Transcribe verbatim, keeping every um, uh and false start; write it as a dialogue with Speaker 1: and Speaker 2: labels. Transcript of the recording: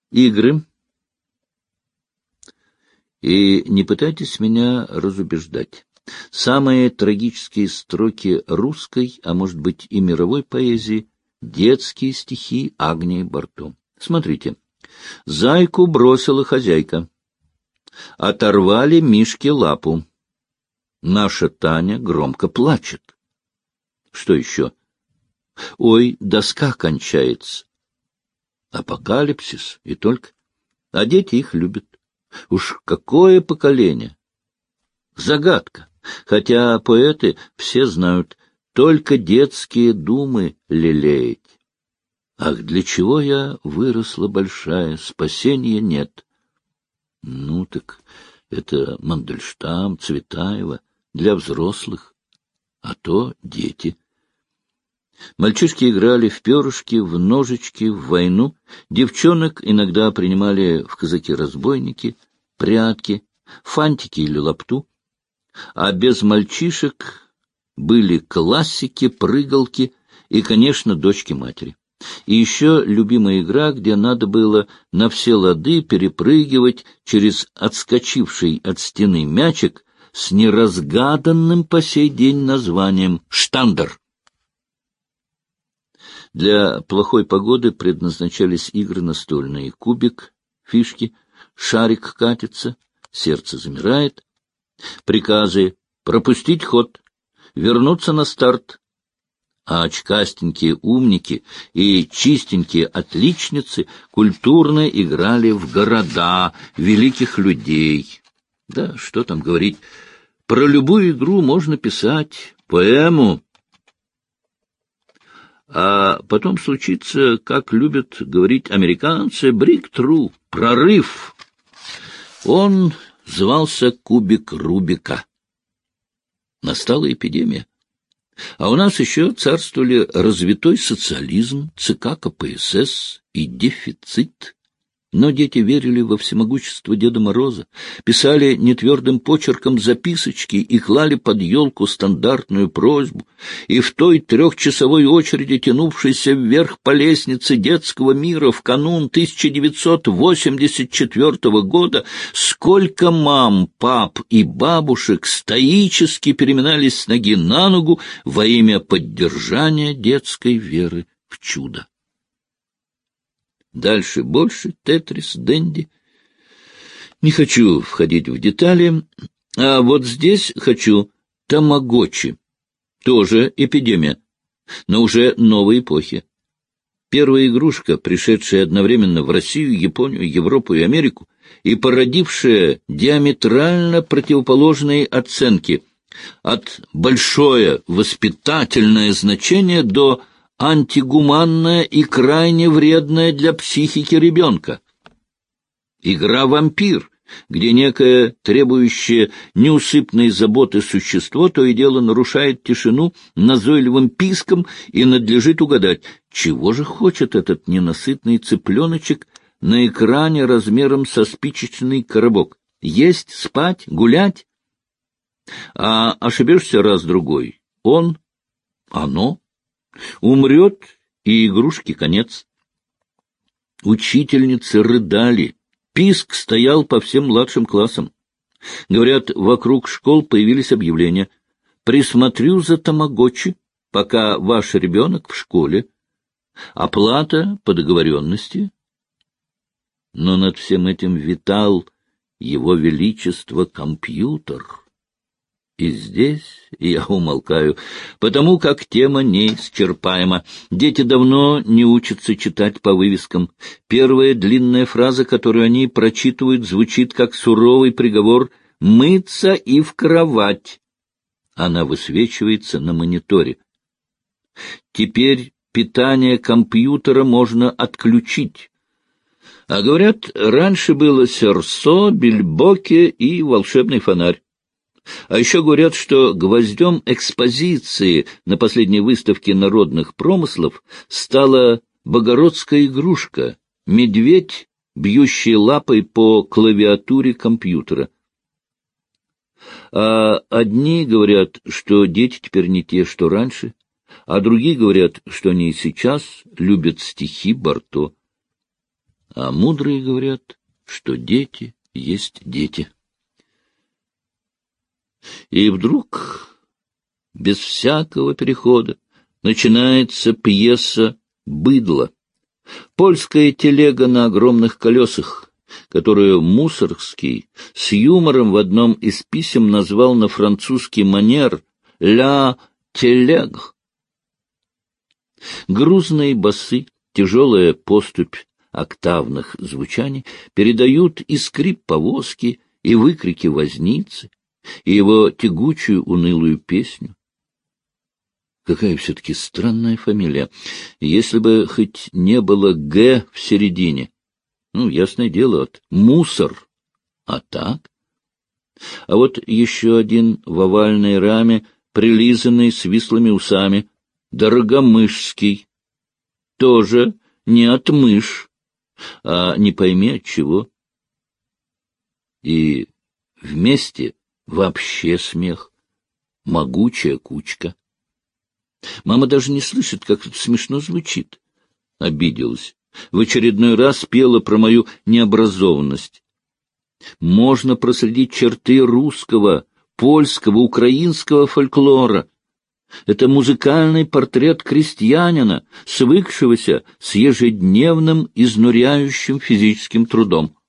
Speaker 1: игры. И не пытайтесь меня разубеждать. Самые трагические строки русской, а может быть и мировой поэзии — детские стихи Агнии Барто. Смотрите. «Зайку бросила хозяйка. Оторвали Мишке лапу. Наша Таня громко плачет». Что еще? «Ой, доска кончается». Апокалипсис и только. А дети их любят. Уж какое поколение! Загадка. Хотя поэты все знают, только детские думы лелеять. Ах, для чего я выросла большая, спасения нет. Ну так это Мандельштам, Цветаева для взрослых, а то дети. Мальчишки играли в перышки, в ножички, в войну. Девчонок иногда принимали в казаки-разбойники, прятки, фантики или лапту. А без мальчишек были классики, прыгалки и, конечно, дочки матери. И еще любимая игра, где надо было на все лады перепрыгивать через отскочивший от стены мячик с неразгаданным по сей день названием «штандер». Для плохой погоды предназначались игры настольные. Кубик, фишки, шарик катится, сердце замирает. Приказы пропустить ход, вернуться на старт. А очкастенькие умники и чистенькие отличницы культурно играли в города великих людей. Да, что там говорить, про любую игру можно писать поэму. А потом случится, как любят говорить американцы, breakthrough, прорыв. Он звался Кубик Рубика. Настала эпидемия. А у нас еще царствовали развитой социализм, ЦК КПСС и дефицит. Но дети верили во всемогущество Деда Мороза, писали нетвердым почерком записочки и клали под елку стандартную просьбу, и в той трехчасовой очереди, тянувшейся вверх по лестнице детского мира в канун тысяча девятьсот восемьдесят четвёртого года, сколько мам, пап и бабушек стоически переминались с ноги на ногу во имя поддержания детской веры в чудо. Дальше больше, Тетрис, Денди. Не хочу входить в детали, а вот здесь хочу Тамагочи. Тоже эпидемия, но уже новой эпохи. Первая игрушка, пришедшая одновременно в Россию, Японию, Европу и Америку, и породившая диаметрально противоположные оценки от большое воспитательное значение до антигуманная и крайне вредная для психики ребенка. Игра «Вампир», где некое требующее неусыпной заботы существо то и дело нарушает тишину назойливым писком, и надлежит угадать, чего же хочет этот ненасытный цыпленочек на экране размером со спичечный коробок. Есть, спать, гулять? А ошибешься раз-другой. Он, оно умрет, и игрушке конец. Учительницы рыдали. Писк стоял по всем младшим классам. Говорят, вокруг школ появились объявления: «Присмотрю за тамагочи, пока ваш ребенок в школе. Оплата по договоренности». Но над всем этим витал его величество компьютер. И здесь я умолкаю, потому как тема неисчерпаема. Дети давно не учатся читать по вывескам. Первая длинная фраза, которую они прочитывают, звучит как суровый приговор: «мыться и в кровать». Она высвечивается на мониторе. Теперь питание компьютера можно отключить. А говорят, раньше было серсо, бильбоке и волшебный фонарь. А еще говорят, что гвоздем экспозиции на последней выставке народных промыслов стала богородская игрушка — медведь, бьющий лапой по клавиатуре компьютера. А одни говорят, что дети теперь не те, что раньше, а другие говорят, что они и сейчас любят стихи Барто. А мудрые говорят, что дети есть дети. И вдруг, без всякого перехода, начинается пьеса «Быдло». Польская телега на огромных колесах, которую Мусоргский с юмором в одном из писем назвал на французский манер «ля телег». Грузные басы, тяжелая поступь октавных звучаний передают и скрип повозки, и выкрики возницы, и его тягучую унылую песню. Какая все-таки странная фамилия. Если бы хоть не было «Г» в середине. Ну, ясное дело, от «мусор». А так? А вот еще один в овальной раме, прилизанный с вислыми усами, Дорогомышский. Тоже не от мышь, а не пойми от чего. И вместе вообще смех. Могучая кучка. Мама даже не слышит, как это смешно звучит. Обиделась. В очередной раз пела про мою необразованность. Можно проследить черты русского, польского, украинского фольклора. Это музыкальный портрет крестьянина, свыкшегося с ежедневным изнуряющим физическим трудом.